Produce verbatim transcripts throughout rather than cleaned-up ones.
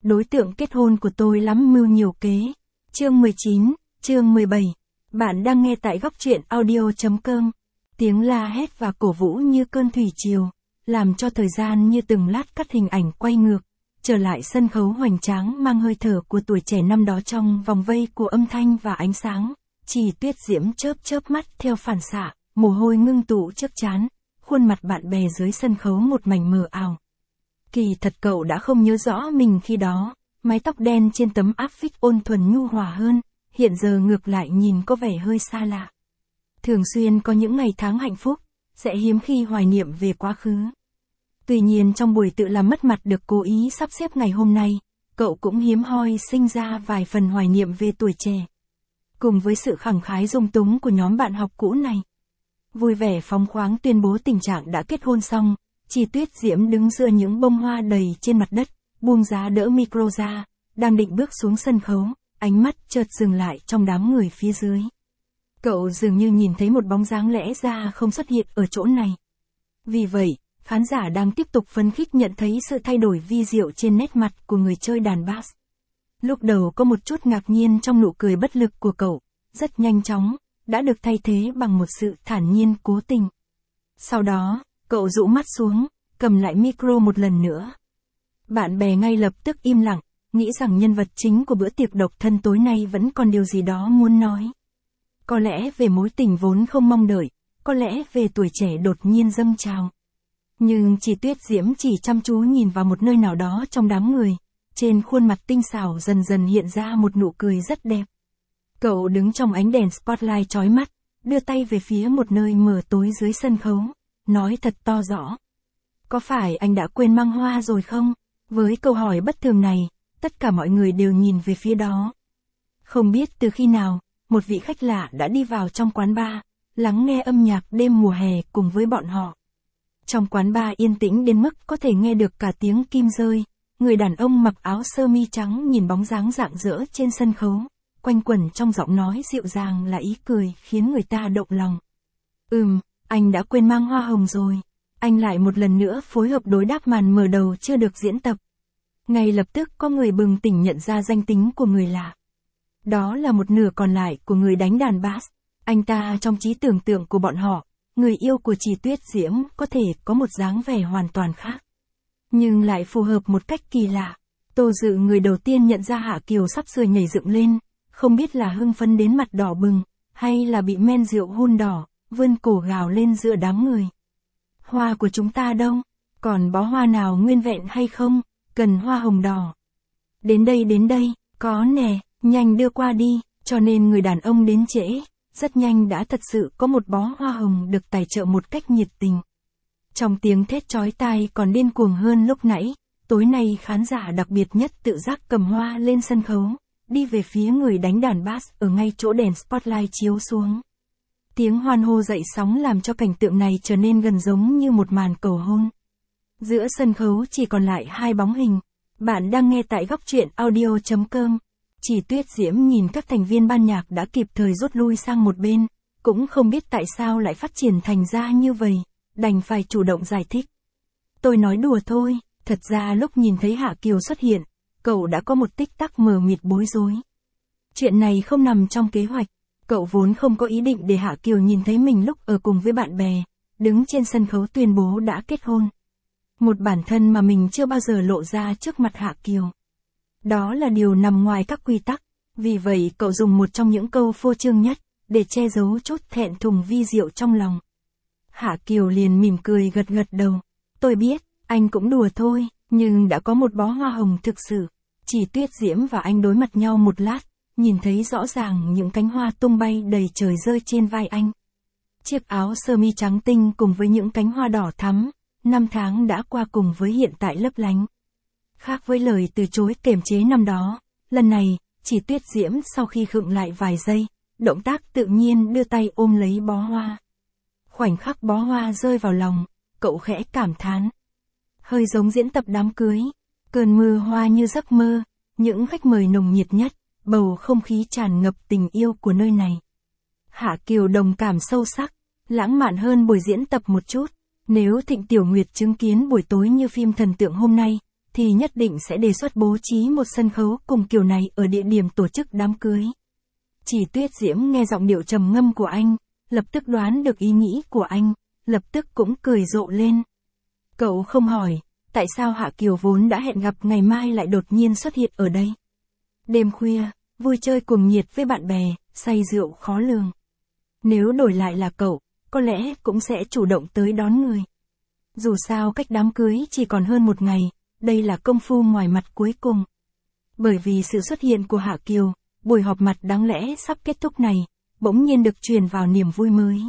đối tượng kết hôn của tôi lắm mưu nhiều kế. Chương mười chín, chương mười bảy. Bạn đang nghe tại góc truyện audio chấm com. Tiếng la hét và cổ vũ như cơn thủy triều, làm cho thời gian như từng lát cắt hình ảnh quay ngược, trở lại sân khấu hoành tráng mang hơi thở của tuổi trẻ năm đó trong vòng vây của âm thanh và ánh sáng. Chỉ Tuyết Diễm chớp chớp mắt theo phản xạ, mồ hôi ngưng tụ trước trán, khuôn mặt bạn bè dưới sân khấu một mảnh mờ ảo. Kỳ thật cậu đã không nhớ rõ mình khi đó, mái tóc đen trên tấm áp phích ôn thuần nhu hòa hơn, hiện giờ ngược lại nhìn có vẻ hơi xa lạ. Thường xuyên có những ngày tháng hạnh phúc, sẽ hiếm khi hoài niệm về quá khứ. Tuy nhiên trong buổi tự làm mất mặt được cố ý sắp xếp ngày hôm nay, cậu cũng hiếm hoi sinh ra vài phần hoài niệm về tuổi trẻ. Cùng với sự khẳng khái dung túng của nhóm bạn học cũ này, vui vẻ phóng khoáng tuyên bố tình trạng đã kết hôn xong, Chỉ Tuyết Diễm đứng giữa những bông hoa đầy trên mặt đất, buông giá đỡ micro ra, đang định bước xuống sân khấu, ánh mắt chợt dừng lại trong đám người phía dưới. Cậu dường như nhìn thấy một bóng dáng lẽ ra không xuất hiện ở chỗ này. Vì vậy, khán giả đang tiếp tục phấn khích nhận thấy sự thay đổi vi diệu trên nét mặt của người chơi đàn bass. Lúc đầu có một chút ngạc nhiên trong nụ cười bất lực của cậu, rất nhanh chóng, đã được thay thế bằng một sự thản nhiên cố tình. Sau đó, cậu rũ mắt xuống, cầm lại micro một lần nữa. Bạn bè ngay lập tức im lặng, nghĩ rằng nhân vật chính của bữa tiệc độc thân tối nay vẫn còn điều gì đó muốn nói. Có lẽ về mối tình vốn không mong đợi, có lẽ về tuổi trẻ đột nhiên dâng trào. Nhưng Chỉ Tuyết Diễm chỉ chăm chú nhìn vào một nơi nào đó trong đám người, trên khuôn mặt tinh xảo dần dần hiện ra một nụ cười rất đẹp. Cậu đứng trong ánh đèn spotlight chói mắt, đưa tay về phía một nơi mờ tối dưới sân khấu, nói thật to rõ. Có phải anh đã quên mang hoa rồi không? Với câu hỏi bất thường này, tất cả mọi người đều nhìn về phía đó. Không biết từ khi nào, một vị khách lạ đã đi vào trong quán bar, lắng nghe âm nhạc đêm mùa hè cùng với bọn họ. Trong quán bar yên tĩnh đến mức có thể nghe được cả tiếng kim rơi, người đàn ông mặc áo sơ mi trắng nhìn bóng dáng rạng rỡ trên sân khấu, quanh quẩn trong giọng nói dịu dàng là ý cười khiến người ta động lòng. Ừm, anh đã quên mang hoa hồng rồi. Anh lại một lần nữa phối hợp đối đáp màn mở đầu chưa được diễn tập. Ngay lập tức có người bừng tỉnh nhận ra danh tính của người lạ. Đó là một nửa còn lại của người đánh đàn bass. Anh ta trong trí tưởng tượng của bọn họ, người yêu của Chỉ Tuyết Diễm có thể có một dáng vẻ hoàn toàn khác. Nhưng lại phù hợp một cách kỳ lạ. Tô Dự người đầu tiên nhận ra Hạ Kiều sắp sửa nhảy dựng lên, không biết là hưng phấn đến mặt đỏ bừng, hay là bị men rượu hun đỏ, vươn cổ gào lên giữa đám người. Hoa của chúng ta đâu? Còn bó hoa nào nguyên vẹn hay không? Cần hoa hồng đỏ. Đến đây đến đây, có nè, nhanh đưa qua đi. Cho nên người đàn ông đến trễ, rất nhanh đã thật sự có một bó hoa hồng được tài trợ một cách nhiệt tình. Trong tiếng thét chói tai còn điên cuồng hơn lúc nãy, tối nay khán giả đặc biệt nhất tự giác cầm hoa lên sân khấu, đi về phía người đánh đàn bass ở ngay chỗ đèn spotlight chiếu xuống. Tiếng hoan hô dậy sóng làm cho cảnh tượng này trở nên gần giống như một màn cầu hôn. Giữa sân khấu chỉ còn lại hai bóng hình. Bạn đang nghe tại góc truyện audio chấm com. Chỉ Tuyết Diễm nhìn các thành viên ban nhạc đã kịp thời rút lui sang một bên, cũng không biết tại sao lại phát triển thành ra như vậy, đành phải chủ động giải thích. Tôi nói đùa thôi, thật ra lúc nhìn thấy Hạ Kiều xuất hiện, cậu đã có một tích tắc mờ mịt bối rối. Chuyện này không nằm trong kế hoạch, cậu vốn không có ý định để Hạ Kiều nhìn thấy mình lúc ở cùng với bạn bè, đứng trên sân khấu tuyên bố đã kết hôn. Một bản thân mà mình chưa bao giờ lộ ra trước mặt Hạ Kiều. Đó là điều nằm ngoài các quy tắc, vì vậy cậu dùng một trong những câu phô trương nhất, để che giấu chút thẹn thùng vi diệu trong lòng. Hạ Kiều liền mỉm cười gật gật đầu. Tôi biết, anh cũng đùa thôi, nhưng đã có một bó hoa hồng thực sự. Chỉ Tuyết Diễm và anh đối mặt nhau một lát, nhìn thấy rõ ràng những cánh hoa tung bay đầy trời rơi trên vai anh. Chiếc áo sơ mi trắng tinh cùng với những cánh hoa đỏ thắm, năm tháng đã qua cùng với hiện tại lấp lánh. Khác với lời từ chối kiềm chế năm đó, lần này, Chỉ Tuyết Diễm sau khi khựng lại vài giây, động tác tự nhiên đưa tay ôm lấy bó hoa. Khoảnh khắc bó hoa rơi vào lòng, cậu khẽ cảm thán. Hơi giống diễn tập đám cưới, cơn mưa hoa như giấc mơ, những khách mời nồng nhiệt nhất, bầu không khí tràn ngập tình yêu của nơi này. Hạ Kiều đồng cảm sâu sắc, lãng mạn hơn buổi diễn tập một chút. Nếu Thịnh Tiểu Nguyệt chứng kiến buổi tối như phim thần tượng hôm nay, thì nhất định sẽ đề xuất bố trí một sân khấu cùng kiểu này ở địa điểm tổ chức đám cưới. Chỉ Tuyết Diễm nghe giọng điệu trầm ngâm của anh, lập tức đoán được ý nghĩ của anh, lập tức cũng cười rộ lên. Cậu không hỏi, tại sao Hạ Kiều vốn đã hẹn gặp ngày mai lại đột nhiên xuất hiện ở đây. Đêm khuya, vui chơi cuồng nhiệt với bạn bè, say rượu khó lường. Nếu đổi lại là cậu, có lẽ cũng sẽ chủ động tới đón người. Dù sao cách đám cưới chỉ còn hơn một ngày, đây là công phu ngoài mặt cuối cùng. Bởi vì sự xuất hiện của Hạ Kiều, buổi họp mặt đáng lẽ sắp kết thúc này, bỗng nhiên được truyền vào niềm vui mới.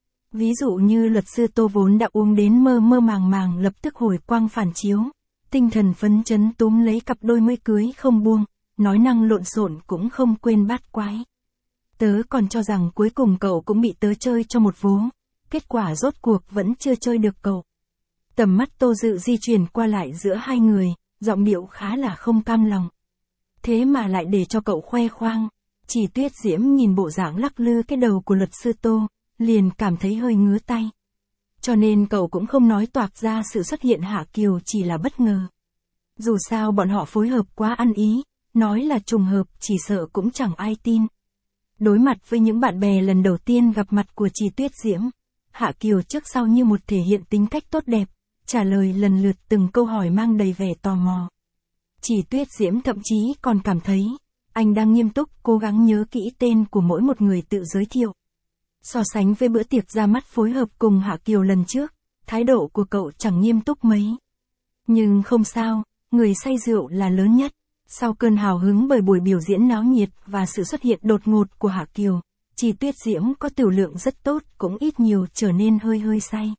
Ví dụ như luật sư Tô vốn đã uống đến mơ mơ màng màng lập tức hồi quang phản chiếu, tinh thần phấn chấn túm lấy cặp đôi mới cưới không buông, nói năng lộn xộn cũng không quên bát quái. Tớ còn cho rằng cuối cùng cậu cũng bị tớ chơi cho một vố, kết quả rốt cuộc vẫn chưa chơi được cậu. Tầm mắt Tô Dự di chuyển qua lại giữa hai người, giọng điệu khá là không cam lòng. Thế mà lại để cho cậu khoe khoang. Chỉ Tuyết Diễm nhìn bộ dạng lắc lư cái đầu của luật sư Tô, liền cảm thấy hơi ngứa tay. Cho nên cậu cũng không nói toạc ra sự xuất hiện Hạ Kiều chỉ là bất ngờ. Dù sao bọn họ phối hợp quá ăn ý, nói là trùng hợp chỉ sợ cũng chẳng ai tin. Đối mặt với những bạn bè lần đầu tiên gặp mặt của Chỉ Tuyết Diễm, Hạ Kiều trước sau như một thể hiện tính cách tốt đẹp, trả lời lần lượt từng câu hỏi mang đầy vẻ tò mò. Chỉ Tuyết Diễm thậm chí còn cảm thấy, anh đang nghiêm túc cố gắng nhớ kỹ tên của mỗi một người tự giới thiệu. So sánh với bữa tiệc ra mắt phối hợp cùng Hạ Kiều lần trước, thái độ của cậu chẳng nghiêm túc mấy. Nhưng không sao, người say rượu là lớn nhất. Sau cơn hào hứng bởi buổi biểu diễn náo nhiệt và sự xuất hiện đột ngột của Hạ Kiều, Chỉ Tuyết Diễm có tiểu lượng rất tốt cũng ít nhiều trở nên hơi hơi say.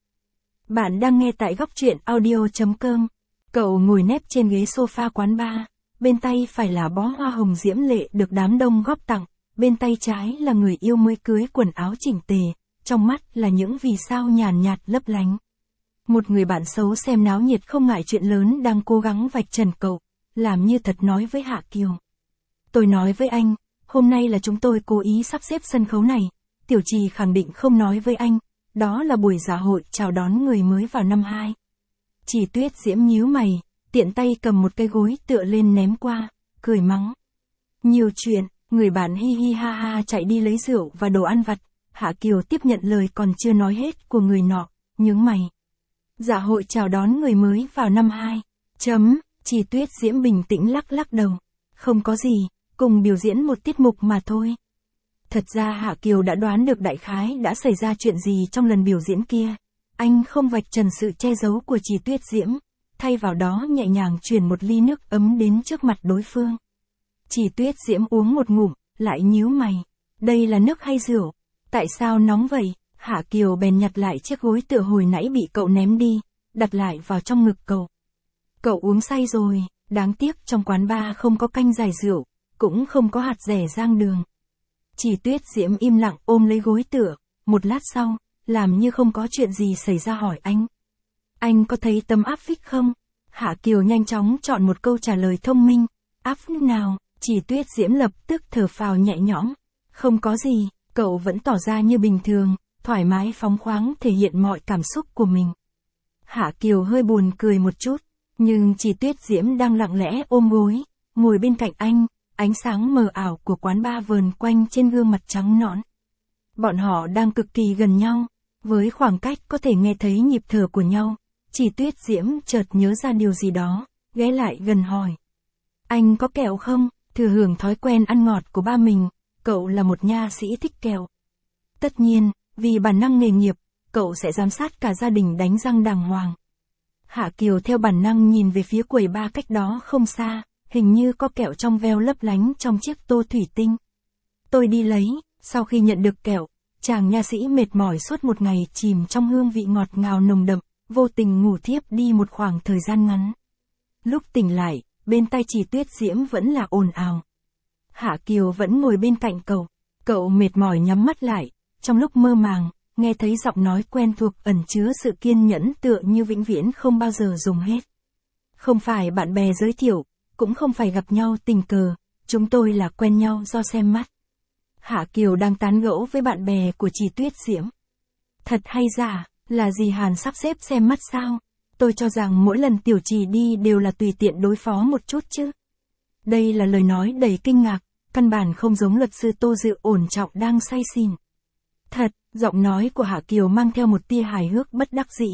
Bạn đang nghe tại góc truyện audio chấm com. Cậu ngồi nép trên ghế sofa quán bar, bên tay phải là bó hoa hồng diễm lệ được đám đông góp tặng, bên tay trái là người yêu mới cưới quần áo chỉnh tề, trong mắt là những vì sao nhàn nhạt lấp lánh. Một người bạn xấu xem náo nhiệt không ngại chuyện lớn đang cố gắng vạch trần cậu, làm như thật nói với Hạ Kiều. Tôi nói với anh, hôm nay là chúng tôi cố ý sắp xếp sân khấu này, Tiểu Trì khẳng định không nói với anh, đó là buổi dạ hội chào đón người mới vào năm hai. Chỉ Tuyết Diễm nhíu mày, tiện tay cầm một cái gối tựa lên ném qua, cười mắng. Nhiều chuyện, người bạn hi hi ha ha chạy đi lấy rượu và đồ ăn vặt, Hạ Kiều tiếp nhận lời còn chưa nói hết của người nọ, nhướng mày. Dạ hội chào đón người mới vào năm hai. Chấm, Chỉ Tuyết Diễm bình tĩnh lắc lắc đầu. Không có gì, cùng biểu diễn một tiết mục mà thôi. Thật ra Hạ Kiều đã đoán được đại khái đã xảy ra chuyện gì trong lần biểu diễn kia. Anh không vạch trần sự che giấu của Chỉ Tuyết Diễm, thay vào đó nhẹ nhàng chuyển một ly nước ấm đến trước mặt đối phương. Chỉ Tuyết Diễm uống một ngụm, lại nhíu mày. Đây là nước hay rượu? Tại sao nóng vậy? Hạ Kiều bèn nhặt lại chiếc gối tựa hồi nãy bị cậu ném đi, đặt lại vào trong ngực cậu. Cậu uống say rồi, đáng tiếc trong quán bar không có canh giải rượu, cũng không có hạt rẻ rang đường. Chỉ Tuyết Diễm im lặng ôm lấy gối tựa, một lát sau, làm như không có chuyện gì xảy ra hỏi anh. Anh có thấy tấm áp phích không? Hạ Kiều nhanh chóng chọn một câu trả lời thông minh. Áp phích nào? Chỉ Tuyết Diễm lập tức thở phào nhẹ nhõm. Không có gì, cậu vẫn tỏ ra như bình thường, thoải mái phóng khoáng thể hiện mọi cảm xúc của mình. Hạ Kiều hơi buồn cười một chút, nhưng Chỉ Tuyết Diễm đang lặng lẽ ôm gối, ngồi bên cạnh anh, ánh sáng mờ ảo của quán bar vờn quanh trên gương mặt trắng nõn. Bọn họ đang cực kỳ gần nhau, với khoảng cách có thể nghe thấy nhịp thở của nhau. Chỉ Tuyết Diễm chợt nhớ ra điều gì đó, ghé lại gần hỏi. Anh có kẹo không? Thừa hưởng thói quen ăn ngọt của ba mình, cậu là một nha sĩ thích kẹo. Tất nhiên, vì bản năng nghề nghiệp, cậu sẽ giám sát cả gia đình đánh răng đàng hoàng. Hạ Kiều theo bản năng nhìn về phía quầy bar cách đó không xa, hình như có kẹo trong veo lấp lánh trong chiếc tô thủy tinh. Tôi đi lấy, sau khi nhận được kẹo, chàng nha sĩ mệt mỏi suốt một ngày chìm trong hương vị ngọt ngào nồng đậm, vô tình ngủ thiếp đi một khoảng thời gian ngắn. Lúc tỉnh lại, bên tai Chỉ Tuyết Diễm vẫn là ồn ào. Hạ Kiều vẫn ngồi bên cạnh cậu, cậu mệt mỏi nhắm mắt lại, trong lúc mơ màng, nghe thấy giọng nói quen thuộc ẩn chứa sự kiên nhẫn tựa như vĩnh viễn không bao giờ dùng hết. Không phải bạn bè giới thiệu, cũng không phải gặp nhau tình cờ, chúng tôi là quen nhau do xem mắt. Hạ Kiều đang tán gẫu với bạn bè của Chỉ Tuyết Diễm. Thật hay giả, là dì Hàn sắp xếp xem mắt sao? Tôi cho rằng mỗi lần Tiểu Trì đi đều là tùy tiện đối phó một chút chứ. Đây là lời nói đầy kinh ngạc, căn bản không giống luật sư Tô Dự ổn trọng đang say xỉn. Thật, giọng nói của Hạ Kiều mang theo một tia hài hước bất đắc dĩ.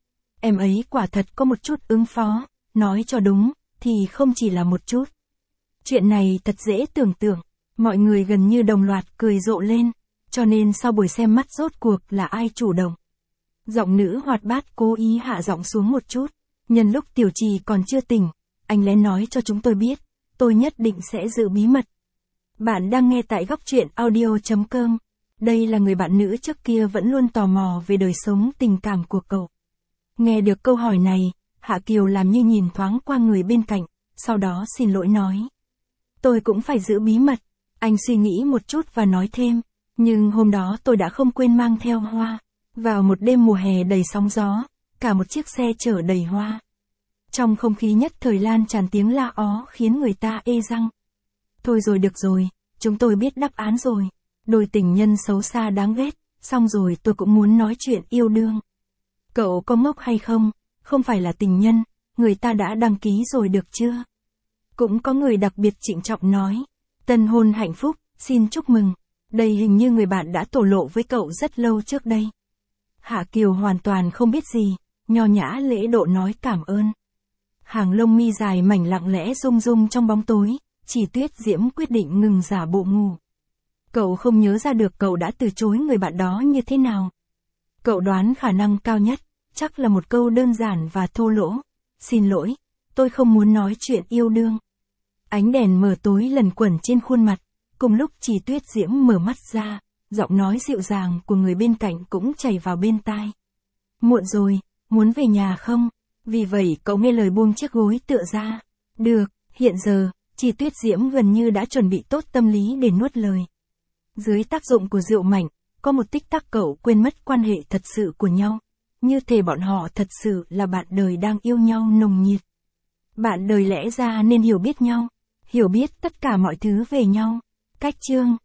Em ấy quả thật có một chút ứng phó, nói cho đúng, thì không chỉ là một chút. Chuyện này thật dễ tưởng tượng, mọi người gần như đồng loạt cười rộ lên, cho nên sau buổi xem mắt rốt cuộc là ai chủ động. Giọng nữ hoạt bát cố ý hạ giọng xuống một chút, nhân lúc Tiểu Trì còn chưa tỉnh, anh lén nói cho chúng tôi biết, tôi nhất định sẽ giữ bí mật. Bạn đang nghe tại góc truyện audio chấm com. Đây là người bạn nữ trước kia vẫn luôn tò mò về đời sống tình cảm của cậu. Nghe được câu hỏi này, Hạ Kiều làm như nhìn thoáng qua người bên cạnh, sau đó xin lỗi nói. Tôi cũng phải giữ bí mật. Anh suy nghĩ một chút và nói thêm, nhưng hôm đó tôi đã không quên mang theo hoa. Vào một đêm mùa hè đầy sóng gió, cả một chiếc xe chở đầy hoa. Trong không khí nhất thời lan tràn tiếng la ó khiến người ta ê răng. Thôi rồi được rồi, chúng tôi biết đáp án rồi. Đôi tình nhân xấu xa đáng ghét, xong rồi tôi cũng muốn nói chuyện yêu đương. Cậu có ngốc hay không, không phải là tình nhân, người ta đã đăng ký rồi được chưa? Cũng có người đặc biệt trịnh trọng nói, tân hôn hạnh phúc, xin chúc mừng. Đây hình như người bạn đã thổ lộ với cậu rất lâu trước đây. Hạ Kiều hoàn toàn không biết gì, nho nhã lễ độ nói cảm ơn. Hàng lông mi dài mảnh lặng lẽ rung rung trong bóng tối, Chỉ Tuyết Diễm quyết định ngừng giả bộ ngủ. Cậu không nhớ ra được cậu đã từ chối người bạn đó như thế nào. Cậu đoán khả năng cao nhất, chắc là một câu đơn giản và thô lỗ. Xin lỗi, tôi không muốn nói chuyện yêu đương. Ánh đèn mờ tối lẩn quẩn trên khuôn mặt, cùng lúc Chỉ Tuyết Diễm mở mắt ra, giọng nói dịu dàng của người bên cạnh cũng chảy vào bên tai. Muộn rồi, muốn về nhà không? Vì vậy cậu nghe lời buông chiếc gối tựa ra. Được, hiện giờ, Chỉ Tuyết Diễm gần như đã chuẩn bị tốt tâm lý để nuốt lời. Dưới tác dụng của rượu mạnh, có một tích tắc cậu quên mất quan hệ thật sự của nhau. Như thể bọn họ thật sự là bạn đời đang yêu nhau nồng nhiệt. Bạn đời lẽ ra nên hiểu biết nhau, hiểu biết tất cả mọi thứ về nhau. Cách chương